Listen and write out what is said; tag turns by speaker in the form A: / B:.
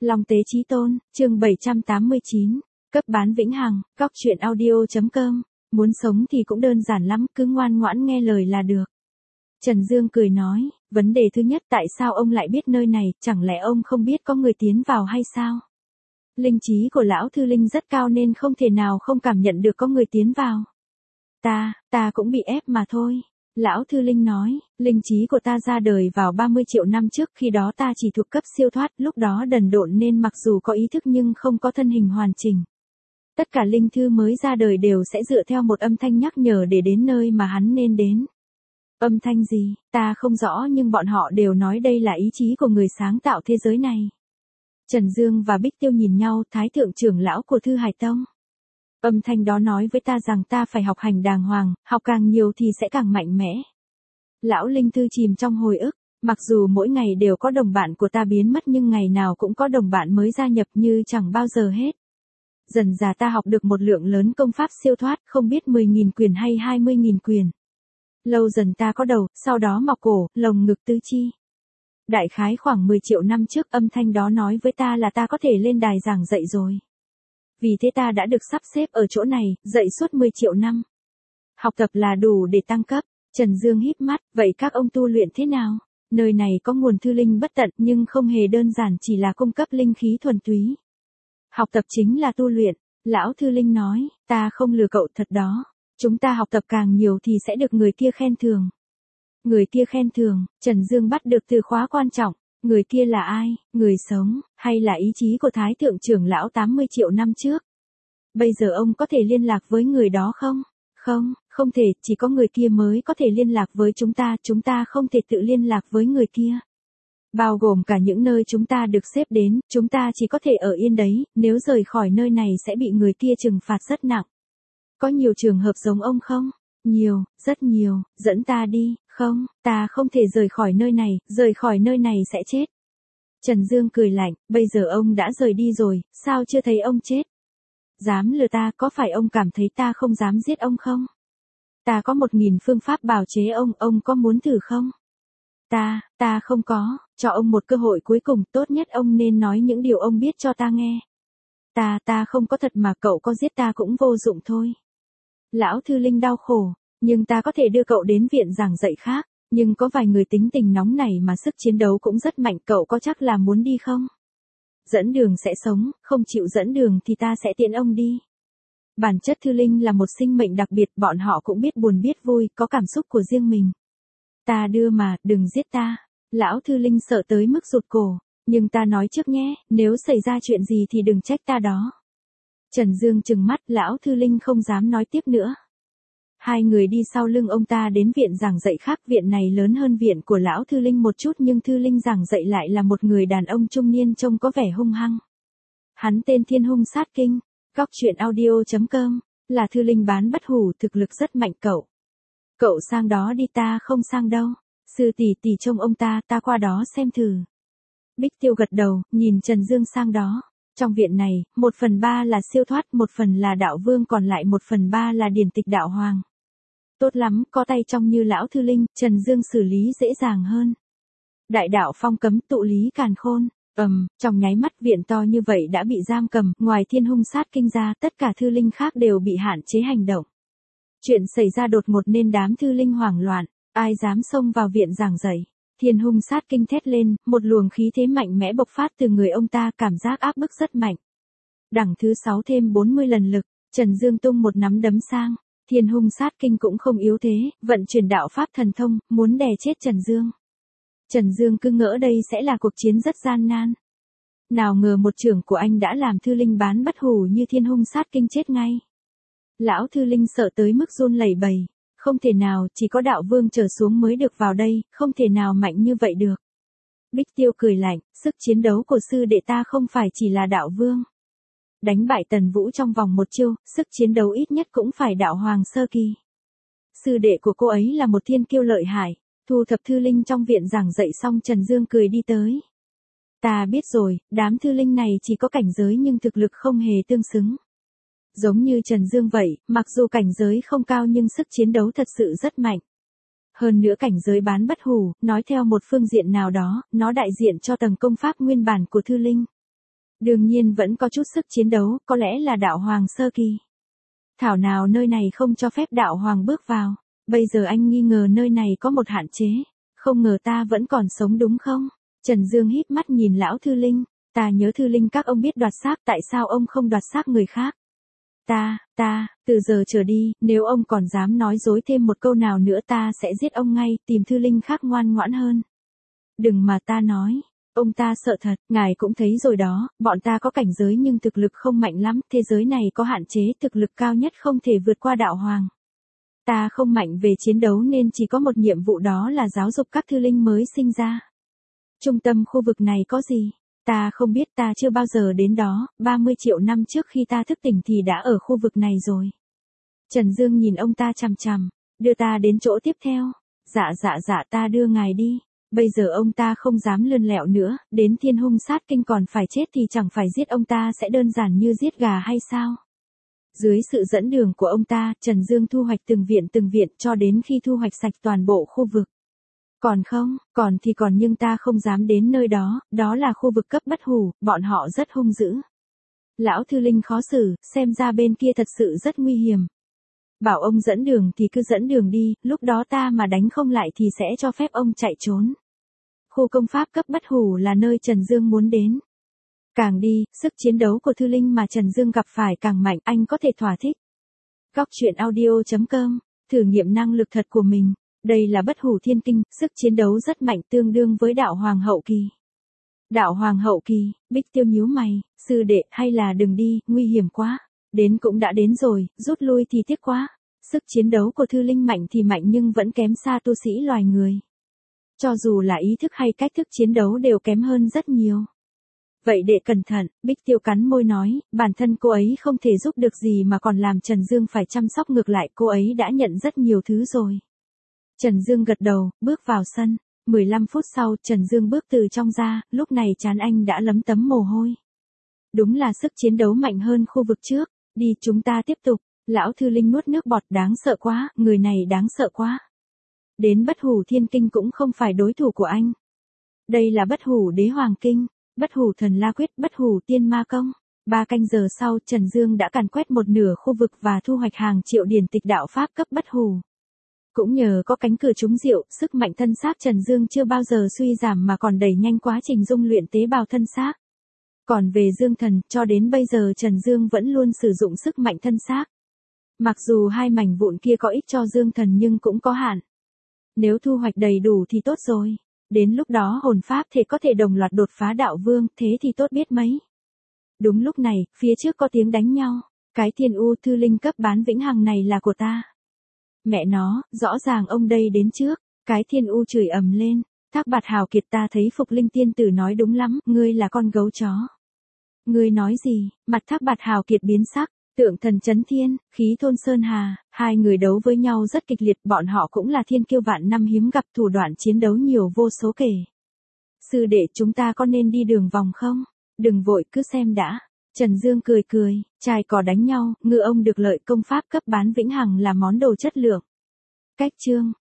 A: Long Tế Chí Tôn, chương 789, cấp bán vĩnh hằng, cóc truyện audio.com, muốn sống thì cũng đơn giản lắm, cứ ngoan ngoãn nghe lời là được. Trần Dương cười nói, vấn đề thứ nhất tại sao ông lại biết nơi này, chẳng lẽ ông không biết có người tiến vào hay sao? Linh trí của lão Thư Linh rất cao nên không thể nào không cảm nhận được có người tiến vào. Ta cũng bị ép mà thôi. Lão Thư Linh nói, linh trí của ta ra đời vào 30 triệu năm trước, khi đó ta chỉ thuộc cấp siêu thoát, lúc đó đần độn nên mặc dù có ý thức nhưng không có thân hình hoàn chỉnh. Tất cả linh thư mới ra đời đều sẽ dựa theo một âm thanh nhắc nhở để đến nơi mà hắn nên đến. Âm thanh gì, ta không rõ nhưng bọn họ đều nói đây là ý chí của người sáng tạo thế giới này. Trần Dương và Bích Tiêu nhìn nhau, Thái thượng trưởng lão của Thư Hải Tông. Âm thanh đó nói với ta rằng ta phải học hành đàng hoàng, học càng nhiều thì sẽ càng mạnh mẽ. Lão Linh Thư chìm trong hồi ức, mặc dù mỗi ngày đều có đồng bạn của ta biến mất nhưng ngày nào cũng có đồng bạn mới gia nhập như chẳng bao giờ hết. Dần dà ta học được một lượng lớn công pháp siêu thoát, không biết 10.000 quyền hay 20.000 quyền. Lâu dần ta có đầu, sau đó mọc cổ, lồng ngực tứ chi. Đại khái khoảng 10 triệu năm trước âm thanh đó nói với ta là ta có thể lên đài giảng dạy rồi. Vì thế ta đã được sắp xếp ở chỗ này, dạy suốt 10 triệu năm. Học tập là đủ để tăng cấp. Trần Dương híp mắt, vậy các ông tu luyện thế nào? Nơi này có nguồn thư linh bất tận nhưng không hề đơn giản chỉ là cung cấp linh khí thuần túy. Học tập chính là tu luyện. Lão Thư Linh nói, ta không lừa cậu thật đó. Chúng ta học tập càng nhiều thì sẽ được người kia khen thưởng. Người kia khen thưởng, Trần Dương bắt được từ khóa quan trọng. Người kia là ai, người sống, hay là ý chí của Thái thượng trưởng lão 80 triệu năm trước? Bây giờ ông có thể liên lạc với người đó không? Không thể, chỉ có người kia mới có thể liên lạc với chúng ta không thể tự liên lạc với người kia. Bao gồm cả những nơi chúng ta được xếp đến, chúng ta chỉ có thể ở yên đấy, nếu rời khỏi nơi này sẽ bị người kia trừng phạt rất nặng. Có nhiều trường hợp giống ông không? Nhiều, rất nhiều, dẫn ta đi, không, ta không thể rời khỏi nơi này sẽ chết. Trần Dương cười lạnh, bây giờ ông đã rời đi rồi, sao chưa thấy ông chết? Dám lừa ta, có phải ông cảm thấy ta không dám giết ông không? Ta có 1.000 phương pháp bào chế ông có muốn thử không? Ta không có, cho ông một cơ hội cuối cùng, tốt nhất ông nên nói những điều ông biết cho ta nghe. Ta không có thật mà cậu có giết ta cũng vô dụng thôi. Lão Thư Linh đau khổ, nhưng ta có thể đưa cậu đến viện giảng dạy khác, nhưng có vài người tính tình nóng này mà sức chiến đấu cũng rất mạnh, cậu có chắc là muốn đi không? Dẫn đường sẽ sống, không chịu dẫn đường thì ta sẽ tiễn ông đi. Bản chất Thư Linh là một sinh mệnh đặc biệt, bọn họ cũng biết buồn biết vui, có cảm xúc của riêng mình. Ta đưa mà, đừng giết ta. Lão Thư Linh sợ tới mức rụt cổ, nhưng ta nói trước nhé, nếu xảy ra chuyện gì thì đừng trách ta đó. Trần Dương trừng mắt, Lão Thư Linh không dám nói tiếp nữa. Hai người đi sau lưng ông ta đến viện giảng dạy khác, viện này lớn hơn viện của Lão Thư Linh một chút nhưng Thư Linh giảng dạy lại là một người đàn ông trung niên trông có vẻ hung hăng. Hắn tên Thiên Hung Sát Kinh, cóc truyện audio.com, là Thư Linh bán bất hủ, thực lực rất mạnh cậu. Cậu sang đó đi, ta không sang đâu. Sư tỷ trông ông ta qua đó xem thử. Bích Tiêu gật đầu, nhìn Trần Dương sang đó. Trong viện này, 1/3 là siêu thoát, 1/3 là đạo vương, còn lại 1/3 là điển tịch đạo hoàng. Tốt lắm, có tay trong như Lão Thư Linh, Trần Dương xử lý dễ dàng hơn. Đại đạo phong cấm, tụ lý càn khôn. Trong nháy mắt viện to như vậy đã bị giam cầm, ngoài Thiên Hung Sát Kinh ra, tất cả thư linh khác đều bị hạn chế hành động. Chuyện xảy ra đột ngột nên đám thư linh hoảng loạn, ai dám xông vào viện giảng dạy. Thiên Hung Sát Kinh thét lên, một luồng khí thế mạnh mẽ bộc phát từ người ông ta, cảm giác áp bức rất mạnh. Đẳng thứ 6 thêm 40 lần lực, Trần Dương tung một nắm đấm sang. Thiên Hung Sát Kinh cũng không yếu thế, vận chuyển đạo pháp thần thông, muốn đè chết Trần Dương. Trần Dương cứ ngỡ đây sẽ là cuộc chiến rất gian nan. Nào ngờ một chưởng của anh đã làm thư linh bán bất hủ như Thiên Hung Sát Kinh chết ngay. Lão Thư Linh sợ tới mức run lẩy bẩy. Không thể nào, chỉ có đạo vương trở xuống mới được vào đây, không thể nào mạnh như vậy được. Bích Tiêu cười lạnh, sức chiến đấu của sư đệ ta không phải chỉ là đạo vương. Đánh bại Tần Vũ trong vòng một chiêu, sức chiến đấu ít nhất cũng phải đạo hoàng sơ kỳ. Sư đệ của cô ấy là một thiên kiêu lợi hại. Thu thập thư linh trong viện giảng dạy xong, Trần Dương cười đi tới. Ta biết rồi, đám thư linh này chỉ có cảnh giới nhưng thực lực không hề tương xứng. Giống như Trần Dương vậy, mặc dù cảnh giới không cao nhưng sức chiến đấu thật sự rất mạnh. Hơn nữa cảnh giới bán bất hủ, nói theo một phương diện nào đó, nó đại diện cho tầng công pháp nguyên bản của thư linh. Đương nhiên vẫn có chút sức chiến đấu, có lẽ là đạo hoàng sơ kỳ. Thảo nào nơi này không cho phép đạo hoàng bước vào. Bây giờ anh nghi ngờ nơi này có một hạn chế. Không ngờ ta vẫn còn sống đúng không? Trần Dương híp mắt nhìn lão Thư Linh. Ta nhớ Thư Linh các ông biết đoạt xác, tại sao ông không đoạt xác người khác? Từ giờ trở đi, nếu ông còn dám nói dối thêm một câu nào nữa ta sẽ giết ông ngay, tìm Thư Linh khác ngoan ngoãn hơn. Đừng mà ta nói. Ông ta sợ thật, ngài cũng thấy rồi đó, bọn ta có cảnh giới nhưng thực lực không mạnh lắm, thế giới này có hạn chế, thực lực cao nhất không thể vượt qua đạo hoàng. Ta không mạnh về chiến đấu nên chỉ có một nhiệm vụ, đó là giáo dục các thư linh mới sinh ra. Trung tâm khu vực này có gì? Ta không biết, ta chưa bao giờ đến đó, 30 triệu năm trước khi ta thức tỉnh thì đã ở khu vực này rồi. Trần Dương nhìn ông ta chằm chằm, đưa ta đến chỗ tiếp theo. Dạ ta đưa ngài đi. Bây giờ ông ta không dám lươn lẹo nữa, đến Thiên Hung Sát Kinh còn phải chết thì chẳng phải giết ông ta sẽ đơn giản như giết gà hay sao? Dưới sự dẫn đường của ông ta, Trần Dương thu hoạch từng viện cho đến khi thu hoạch sạch toàn bộ khu vực. Còn không, còn thì còn nhưng ta không dám đến nơi đó, đó là khu vực cấp bất hủ, bọn họ rất hung dữ. Lão Thư Linh khó xử, xem ra bên kia thật sự rất nguy hiểm. Bảo ông dẫn đường thì cứ dẫn đường đi, lúc đó ta mà đánh không lại thì sẽ cho phép ông chạy trốn. Khu công pháp cấp bất hủ là nơi Trần Dương muốn đến. Càng đi, sức chiến đấu của Thư Linh mà Trần Dương gặp phải càng mạnh, anh có thể thỏa thích. Góc truyện audio.com, thử nghiệm năng lực thật của mình. Đây là bất hủ thiên kinh, sức chiến đấu rất mạnh, tương đương với đạo hoàng hậu kỳ. Đạo hoàng hậu kỳ, Bích Tiêu nhíu mày, sư đệ, hay là đừng đi, nguy hiểm quá. Đến cũng đã đến rồi, rút lui thì tiếc quá. Sức chiến đấu của Thư Linh mạnh thì mạnh nhưng vẫn kém xa tu sĩ loài người. Cho dù là ý thức hay cách thức chiến đấu đều kém hơn rất nhiều. Vậy đệ cẩn thận, Bích Tiêu cắn môi nói, bản thân cô ấy không thể giúp được gì mà còn làm Trần Dương phải chăm sóc, ngược lại cô ấy đã nhận rất nhiều thứ rồi. Trần Dương gật đầu, bước vào sân. 15 phút sau, Trần Dương bước từ trong ra, lúc này trán anh đã lấm tấm mồ hôi. Đúng là sức chiến đấu mạnh hơn khu vực trước. Đi, chúng ta tiếp tục. Lão Thư Linh nuốt nước bọt, đáng sợ quá, người này đáng sợ quá. Đến bất hủ thiên kinh cũng không phải đối thủ của anh. Đây là bất hủ đế hoàng kinh, bất hủ thần la quyết, bất hủ tiên ma công. 3 canh giờ sau, Trần Dương đã càn quét một nửa khu vực và thu hoạch hàng triệu điển tịch đạo pháp cấp bất hủ. Cũng nhờ có cánh cửa trúng diệu, sức mạnh thân xác Trần Dương chưa bao giờ suy giảm mà còn đẩy nhanh quá trình dung luyện tế bào thân xác. Còn về dương thần, cho đến bây giờ Trần Dương vẫn luôn sử dụng sức mạnh thân xác. Mặc dù hai mảnh vụn kia có ích cho dương thần nhưng cũng có hạn. Nếu thu hoạch đầy đủ thì tốt rồi. Đến lúc đó hồn pháp thể có thể đồng loạt đột phá đạo vương, thế thì tốt biết mấy. Đúng lúc này, phía trước có tiếng đánh nhau. Cái Thiên U Thư Linh cấp bán vĩnh hằng này là của ta. Mẹ nó, rõ ràng ông đây đến trước. Cái Thiên U chửi ầm lên. Thác Bạt Hào Kiệt, ta thấy Phục Linh tiên tử nói đúng lắm, ngươi là con gấu chó. Ngươi nói gì? Mặt Thác Bạt Hào Kiệt biến sắc. Tượng thần Chấn Thiên, Khí Thôn Sơn Hà, hai người đấu với nhau rất kịch liệt, bọn họ cũng là thiên kiêu vạn năm hiếm gặp, thủ đoạn chiến đấu nhiều vô số kể. Sư đệ, chúng ta có nên đi đường vòng không? Đừng vội, cứ xem đã. Trần Dương cười, trai cò đánh nhau, ngựa ông được lợi, công pháp cấp bán vĩnh hằng là món đồ chất lượng. Cách chương